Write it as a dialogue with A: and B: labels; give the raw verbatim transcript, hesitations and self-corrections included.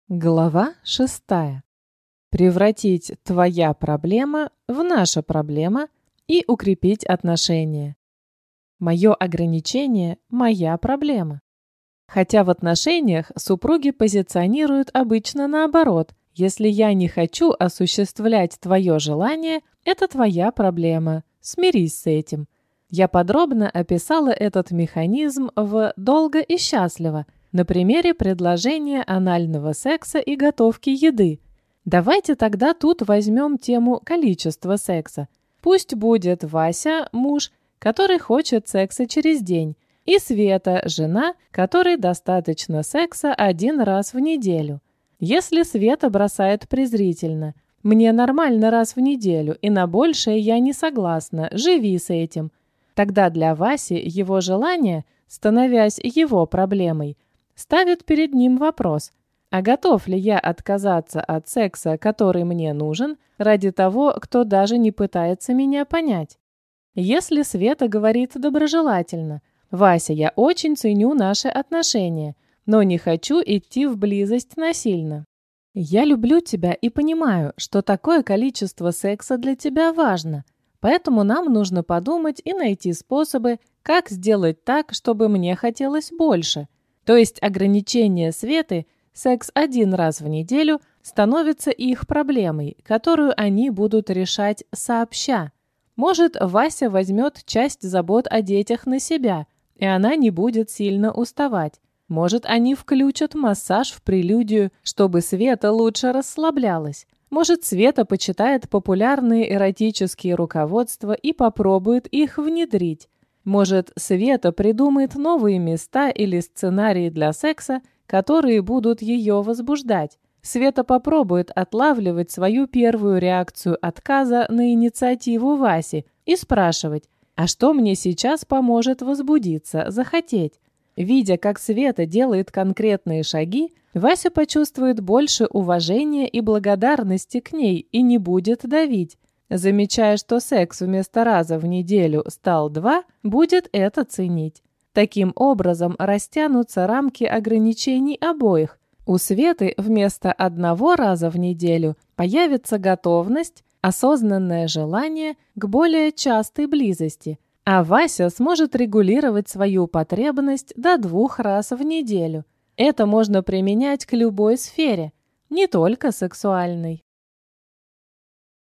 A: Глава шестая. Превратить твоя проблема в наша проблема и укрепить отношения. Мое ограничение– моя проблема. Хотя в отношениях супруги позиционируют обычно наоборот. Если я не хочу осуществлять твое желание, это твоя проблема. Смирись с этим. Я подробно описала этот механизм в «Долго и счастливо» на примере предложения анального секса и готовки еды. Давайте тогда тут возьмем тему количества секса. Пусть будет Вася, муж, который хочет секса через день, и Света, жена, которой достаточно секса один раз в неделю. Если Света бросает презрительно: «Мне нормально раз в неделю, и на большее я не согласна, живи с этим», тогда для Васи его желание, становясь его проблемой, ставит перед ним вопрос: а готов ли я отказаться от секса, который мне нужен, ради того, кто даже не пытается меня понять? Если Света говорит доброжелательно: «Вася, я очень ценю наши отношения, но не хочу идти в близость насильно. Я люблю тебя и понимаю, что такое количество секса для тебя важно, поэтому нам нужно подумать и найти способы, как сделать так, чтобы мне хотелось больше». То есть ограничение Светы, секс один раз в неделю, становится их проблемой, которую они будут решать сообща. Может, Вася возьмет часть забот о детях на себя, и она не будет сильно уставать. Может, они включат массаж в прелюдию, чтобы Света лучше расслаблялась. Может, Света почитает популярные эротические руководства и попробует их внедрить. Может, Света придумает новые места или сценарии для секса, которые будут ее возбуждать. Света попробует отлавливать свою первую реакцию отказа на инициативу Васи и спрашивать: «А что мне сейчас поможет возбудиться, захотеть?» Видя, как Света делает конкретные шаги, Вася почувствует больше уважения и благодарности к ней и не будет давить. Замечая, что секс вместо раза в неделю стал два, будет это ценить. Таким образом растянутся рамки ограничений обоих. У Светы вместо одного раза в неделю появится готовность, осознанное желание к более частой близости, а Вася сможет регулировать свою потребность до двух раз в неделю. Это можно применять к любой сфере, не только сексуальной.